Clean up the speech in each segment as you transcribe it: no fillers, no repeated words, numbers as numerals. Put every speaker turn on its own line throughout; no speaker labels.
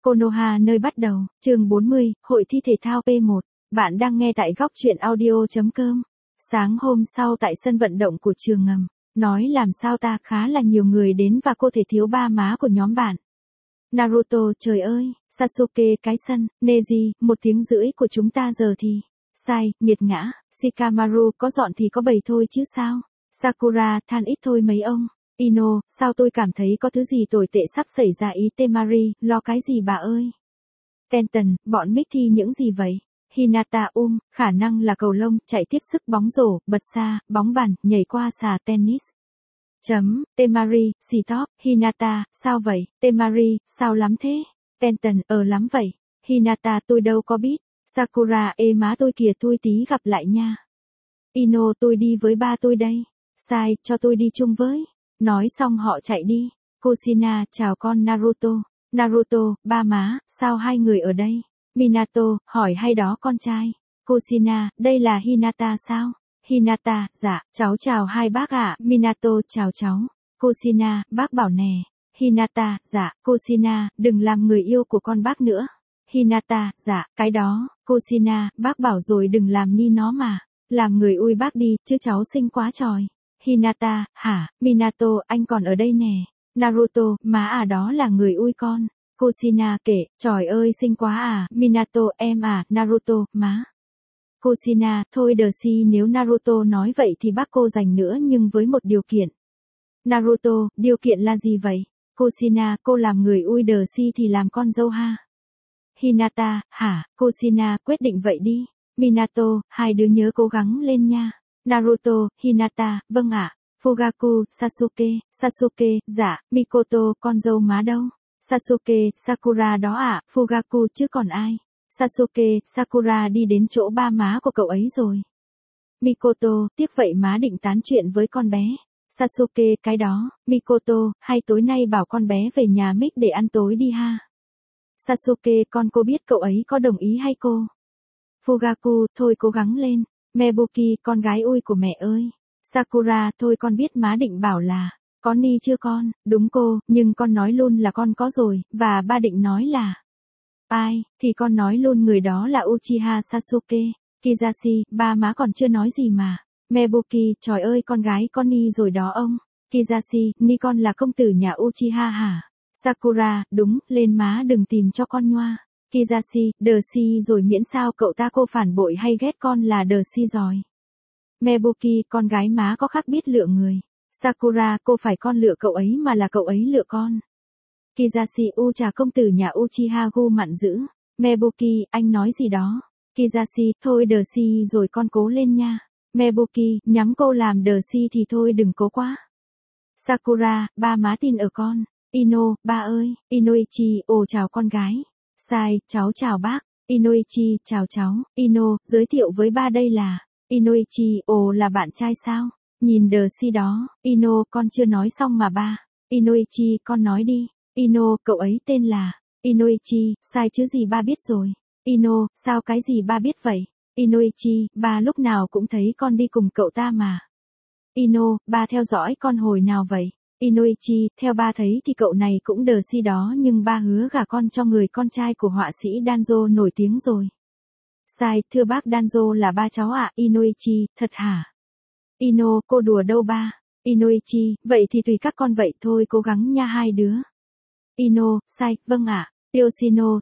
Konoha nơi bắt đầu, chương 40, Hội thi thể thao P1. Bạn đang nghe tại góc truyện audio.com. Sáng hôm sau tại sân vận động của trường ngầm, nói làm sao ta khá là nhiều người đến và cô thể thiếu ba má của nhóm bạn. Naruto, trời ơi, Sasuke cái sân, Neji, 1 tiếng rưỡi của chúng ta giờ thì. Sai, nghiệt ngã, Shikamaru có dọn thì có bầy thôi chứ sao. Sakura, than ít thôi mấy ông. Ino, sao tôi cảm thấy có thứ gì tồi tệ sắp xảy ra ý Temari, lo cái gì bà ơi. Tenton, bọn Mick thi những gì vậy? Hinata, khả năng là cầu lông, chạy tiếp sức bóng rổ, bật xa, bóng bàn, nhảy qua xà tennis. Temari, stop, Hinata, sao vậy? Temari, sao lắm thế? Tenton, lắm vậy. Hinata, tôi đâu có biết. Sakura, má tôi kìa, tôi tí gặp lại nha. Ino, tôi đi với ba tôi đây. Sai, cho tôi đi chung với. Nói xong họ chạy đi. Kushina, chào con Naruto. Naruto, ba má, sao hai người ở đây? Minato, hỏi hay đó con trai. Kushina, đây là Hinata sao? Hinata, dạ, cháu chào hai bác ạ. Minato, chào cháu. Kushina, bác bảo nè. Hinata, dạ, Kushina, đừng làm người yêu của con bác nữa. Hinata, dạ, cái đó. Kushina, bác bảo rồi đừng làm ni nó mà. Làm người ui bác đi, chứ cháu xinh quá tròi. Hinata, hả? Minato, anh còn ở đây nè. Naruto, má à, đó là người ui con. Kushina kể, trời ơi xinh quá à. Minato, em à. Naruto, má. Kushina, thôi đờ si, nếu Naruto nói vậy thì bác cô dành nữa nhưng với một điều kiện. Naruto, điều kiện là gì vậy? Kushina, cô làm người ui đờ si thì làm con dâu ha. Hinata, hả? Kushina, quyết định vậy đi. Minato, hai đứa nhớ cố gắng lên nha. Naruto, Hinata, vâng ạ. Fugaku, Sasuke, dạ. Mikoto, con dâu má đâu? Sasuke, Sakura đó ạ. Fugaku chứ còn ai? Sasuke, Sakura đi đến chỗ ba má của cậu ấy rồi. Mikoto, tiếc vậy má định tán chuyện với con bé. Sasuke, cái đó. Mikoto, hay tối nay bảo con bé về nhà Mick để ăn tối đi ha. Sasuke, con cô biết cậu ấy có đồng ý hay cô? Fugaku, thôi cố gắng lên. Mebuki, con gái ui của mẹ ơi. Sakura, thôi con biết má định bảo là, có ni chưa con? Đúng cô, nhưng con nói luôn là con có rồi, và ba định nói là. Ai, thì con nói luôn người đó là Uchiha Sasuke. Kizashi, ba má còn chưa nói gì mà. Mebuki, trời ơi con gái con ni rồi đó ông. Kizashi, ni con là công tử nhà Uchiha hả? Sakura, đúng, lên má đừng tìm cho con nhoa. Kizashi, đờ si rồi miễn sao cậu ta cô phản bội hay ghét con là đờ si rồi. Mebuki, con gái má có khác biết lựa người. Sakura, cô phải con lựa cậu ấy mà là cậu ấy lựa con. Kizashi, chà công tử nhà Uchiha gu mặn dữ. Mebuki, anh nói gì đó. Kizashi, thôi đờ si rồi con cố lên nha. Mebuki, nhắm cô làm đờ si thì thôi đừng cố quá. Sakura, ba má tin ở con. Ino, ba ơi. Inoichi, chào con gái. Sai, cháu chào bác. Inoichi, chào cháu. Ino, giới thiệu với ba đây là. Inoichi, là bạn trai sao? Nhìn đờ si đó. Ino, con chưa nói xong mà ba. Inoichi, con nói đi. Ino, cậu ấy tên là. Inoichi, sai chứ gì ba biết rồi. Ino, sao cái gì ba biết vậy? Inoichi, ba lúc nào cũng thấy con đi cùng cậu ta mà. Ino, ba theo dõi con hồi nào vậy? Inoichi, theo ba thấy thì cậu này cũng đờ si đó nhưng ba hứa gả con cho người con trai của họa sĩ Danzo nổi tiếng rồi. Sai, thưa bác Danzo là ba cháu ạ. Inoichi, thật hả? Ino, cô đùa đâu ba? Inoichi, vậy thì tùy các con vậy thôi cố gắng nha hai đứa. Ino, sai, vâng ạ. Yoshino,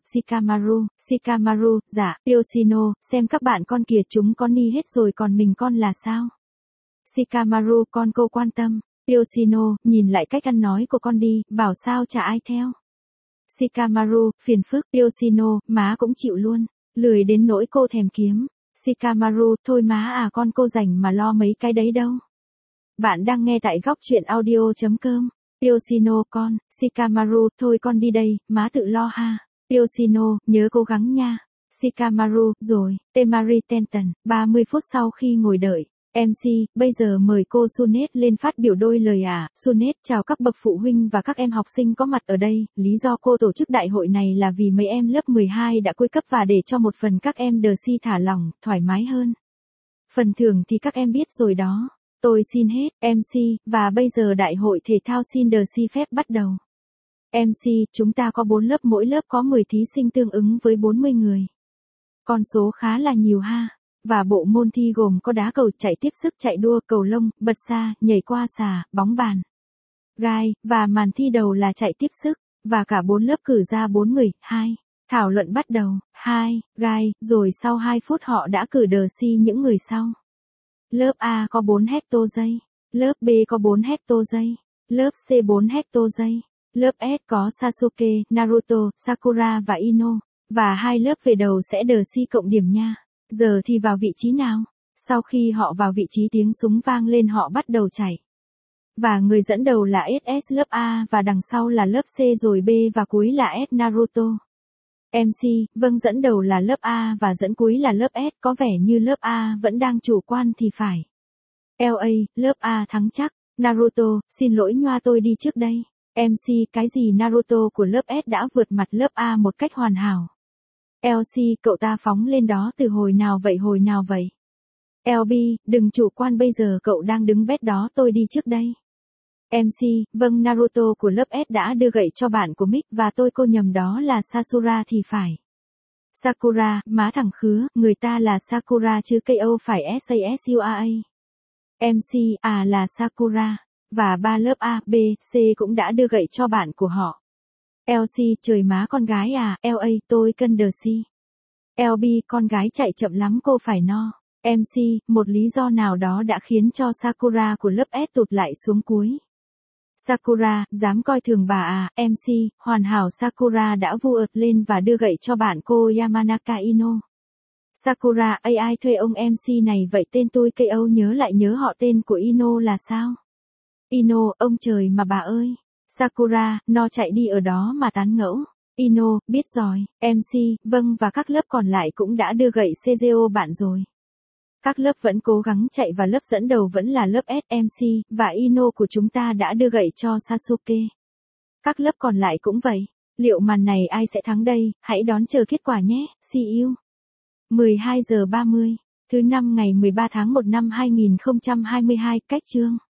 Shikamaru, dạ. Yoshino, xem các bạn con kìa chúng con ni hết rồi còn mình con là sao? Shikamaru, con cô quan tâm. Yoshino, nhìn lại cách ăn nói của con đi, bảo sao chả ai theo. Shikamaru, phiền phức. Yoshino, má cũng chịu luôn. Lười đến nỗi cô thèm kiếm. Shikamaru, thôi má à con cô rảnh mà lo mấy cái đấy đâu. Bạn đang nghe tại góc truyện audio.com. Yoshino con, Shikamaru, thôi con đi đây, má tự lo ha. Yoshino, nhớ cố gắng nha. Shikamaru, rồi. Temari Tenton, 30 phút sau khi ngồi đợi. MC, bây giờ mời cô Sunet lên phát biểu đôi lời ạ. Sunet, chào các bậc phụ huynh và các em học sinh có mặt ở đây. Lý do cô tổ chức đại hội này là vì mấy em lớp 12 đã cuối cấp và để cho một phần các em đờ si thả lỏng, thoải mái hơn. Phần thưởng thì các em biết rồi đó. Tôi xin hết, MC, và bây giờ đại hội thể thao xin đờ si phép bắt đầu. MC, chúng ta có 4 lớp, mỗi lớp có 10 thí sinh tương ứng với 40 người. Con số khá là nhiều ha. Và bộ môn thi gồm có đá cầu, chạy tiếp sức, chạy đua, cầu lông, bật xa, nhảy qua xà, bóng bàn, gai, và màn thi đầu là chạy tiếp sức. Và cả 4 lớp cử ra 4 người. 2. Thảo luận bắt đầu. 2. Gai, rồi sau 2 phút họ đã cử đờ si những người sau. Lớp A có 4 hecto giây. Lớp B có 4 hecto giây. Lớp C 4 hecto giây. Lớp S có Sasuke, Naruto, Sakura và Ino. Và 2 lớp về đầu sẽ đờ si cộng điểm nha. Giờ thì vào vị trí nào? Sau khi họ vào vị trí tiếng súng vang lên họ bắt đầu chạy. Và người dẫn đầu là SS lớp A và đằng sau là lớp C rồi B và cuối là S Naruto. MC, vâng, dẫn đầu là lớp A và dẫn cuối là lớp S, có vẻ như lớp A vẫn đang chủ quan thì phải. LA, lớp A thắng chắc. Naruto, xin lỗi nhoa, tôi đi trước đây. MC, cái gì Naruto của lớp S đã vượt mặt lớp A một cách hoàn hảo. LC, cậu ta phóng lên đó từ hồi nào vậy? LB, đừng chủ quan, bây giờ cậu đang đứng bét đó, tôi đi trước đây. MC, vâng, Naruto của lớp S đã đưa gậy cho bạn của Mick và cô nhầm đó là Sasura thì phải. Sakura, má thẳng khứa, người ta là Sakura chứ KO phải SASURA. MC, à là Sakura. Và 3 lớp A, B, C cũng đã đưa gậy cho bạn của họ. LC, trời má, con gái à. LA, tôi cân đờ si. LB, con gái chạy chậm lắm, cô phải no. MC, một lý do nào đó đã khiến cho Sakura của lớp S tụt lại xuống cuối. Sakura, dám coi thường bà à. MC, hoàn hảo, Sakura đã vụt lên và đưa gậy cho bạn cô Yamanaka Ino. Sakura, ai thuê ông MC này vậy, tên tôi KO nhớ họ tên của Ino là sao? Ino, ông trời mà bà ơi. Sakura, nó chạy đi ở đó mà tán ngẫu. Ino, biết rồi. MC, vâng, và các lớp còn lại cũng đã đưa gậy CGO bạn rồi. Các lớp vẫn cố gắng chạy và lớp dẫn đầu vẫn là lớp SMC, và Ino của chúng ta đã đưa gậy cho Sasuke. Các lớp còn lại cũng vậy. Liệu màn này ai sẽ thắng đây? Hãy đón chờ kết quả nhé. See you. 12 giờ 30. Thứ năm ngày 13 tháng 1 năm 2022, cách chương.